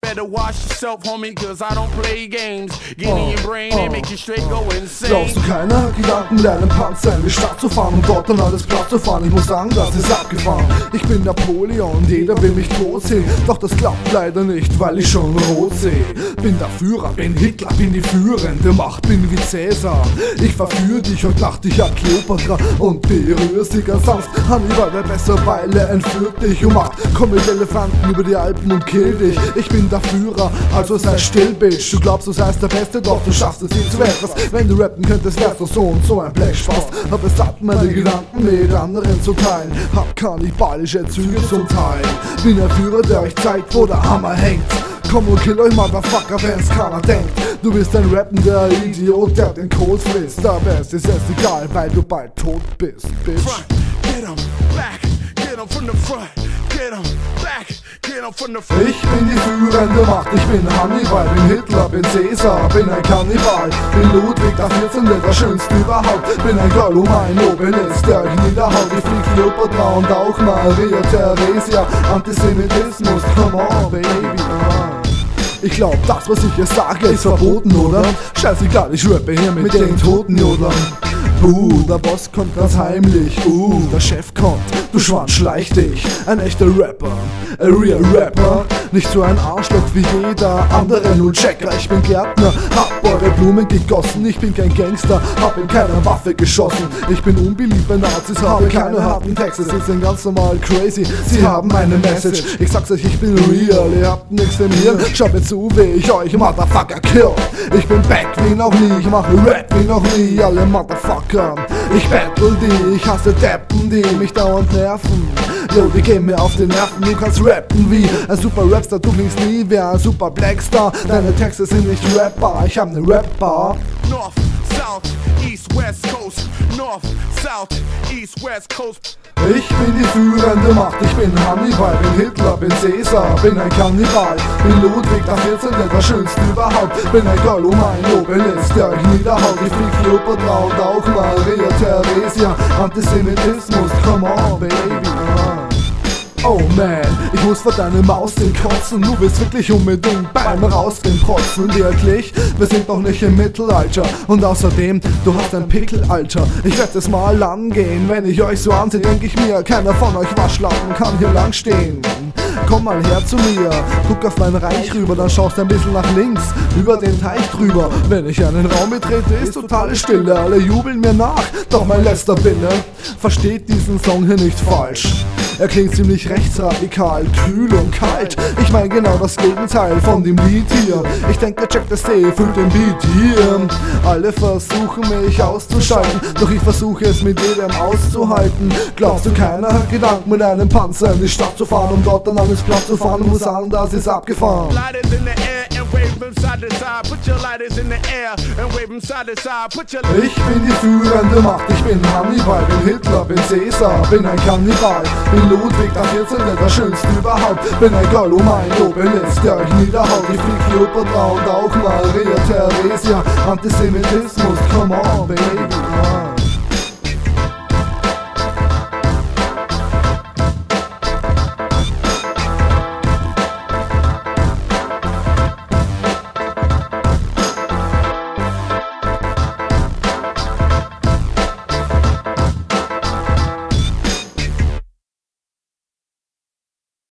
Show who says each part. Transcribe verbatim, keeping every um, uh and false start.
Speaker 1: better watch yourself, homie, cause I don't play games. Get in your brain and make you straight go insane.
Speaker 2: Glaubst du keine Gedanken, deinen Panzer in die Stadt zu fahren und dort dann alles platt zu fahren? Ich muss sagen, das ist abgefahren. Ich bin Napoleon, jeder will mich tot sehen, doch das klappt leider nicht, weil ich schon rot sehe. Bin der Führer, bin Hitler, bin die führende Macht, bin wie Cäsar. Ich verführe dich und mach dich ab Kleopatra und berühre sie ganz sanft. Hannibal, der besser Weile entführt dich und macht, komm mit Elefanten über die Alpen und kill dich. Ich bin der Führer, also sei still, Bitch. Du glaubst, du seist der Beste, doch du schaffst es nicht zu etwas. Wenn du rappen könntest, wärst du so und so ein Blechspaß. Hab es satt, meine Gedanken mit anderen zu teilen. Hab kannibalische Züge zum Teil. Bin der Führer, der euch zeigt, wo der Hammer hängt. Komm und kill euch, Motherfucker, wenn's keiner denkt. Du bist ein rappender Idiot, der den Code frisst. Aber es ist erst egal, weil du bald tot bist, Bitch.
Speaker 1: Front, get 'em, back, get 'em from the front. Get 'em, back, get 'em from the front.
Speaker 2: Ich bin die führende Macht, ich bin Hannibal, bin Hitler, bin Cäsar, bin ein Kannibal, bin Ludwig der vierzehnte, der schönste überhaupt, bin ein Gollum, ein Obelix, der euch niederhaut. Ich flieg Kleopatra und auch Maria Theresia. Antisemitismus, come on, baby. Ich glaub, das, was ich hier sage, ist verboten, oder? Scheißegal, ich rappe hier mit, mit den toten Jodlern. Uh, der Boss kommt ganz heimlich. Uh, der Chef kommt, du Schwanz, schleich dich. Ein echter Rapper, a real Rapper. Nicht so ein Arschloch wie jeder andere, nur Checker. Ich bin Gärtner, hab eure Blumen gegossen. Ich bin kein Gangster, hab in keiner Waffe geschossen. Ich bin unbeliebt bei Nazis, habe keine harten Texte. Sie sind ganz normal crazy, sie haben eine Message. Ich sag's euch, ich bin real, ihr habt nix im Hirn. Schaut mir zu, wie ich euch Motherfucker kill. Ich bin back wie noch nie, ich mache Rap wie noch nie. Alle Motherfucker, ich battle die, ich hasse Deppen, die mich dauernd nerven. Yo, die gehen mir auf den Nerven, du kannst rappen wie ein super Rapstar, du klingst nie wie ein super Blackstar. Deine Texte sind nicht rappbar, ich hab ne Rapbar.
Speaker 1: North, South, East, West Coast. North, South, East, West Coast.
Speaker 2: Ich bin die führende Macht, ich bin Hannibal, bin Hitler, bin Cäsar, bin ein Kannibal, bin Ludwig der vierzehnte, der schönste überhaupt, bin ein Gollum, ein Obelix, der euch niederhaut. Ich flieg Kleopatra und auch Maria Theresia. Antisemitismus, come on, baby. Oh man, ich muss vor deine Maus den kotzen. Du willst wirklich unbedingt beim Rausgehen protzen. Wirklich, wir sind noch nicht im Mittelalter. Und außerdem, du hast ein Pickelalter. Ich werd es mal angehen, wenn ich euch so ansehe, denk ich mir, keiner von euch Waschlappen kann hier lang stehen. Komm mal her zu mir, guck auf mein Reich rüber, dann schaust du ein bisschen nach links, über den Teich drüber. Wenn ich einen Raum betrete, ist totale Stille, alle jubeln mir nach, doch mein letzter Wille versteht diesen Song hier nicht falsch. Er klingt ziemlich rechtsradikal, kühl und kalt. Ich mein genau das Gegenteil von dem Lied hier. Ich denke, Check the Stay fühlt den Beat hier. Alle versuchen mich auszuschalten, doch ich versuche es mit jedem auszuhalten. Glaubst du, keiner hat Gedanken, mit einem Panzer in die Stadt zu fahren, um dort dann alles platt zu fahren und muss sagen, das ist abgefahren. Ich bin die führende Macht, ich bin Hannibal, bin Hitler, bin Cäsar, bin ein Kannibal, bin Ludwig der vierzehnte, der schönste überhaupt, bin ein Gollum, ein Obelix, der euch niederhaut. Ich flieg Kleopatra und auch Maria Theresia. Antisemitismus, come on, baby.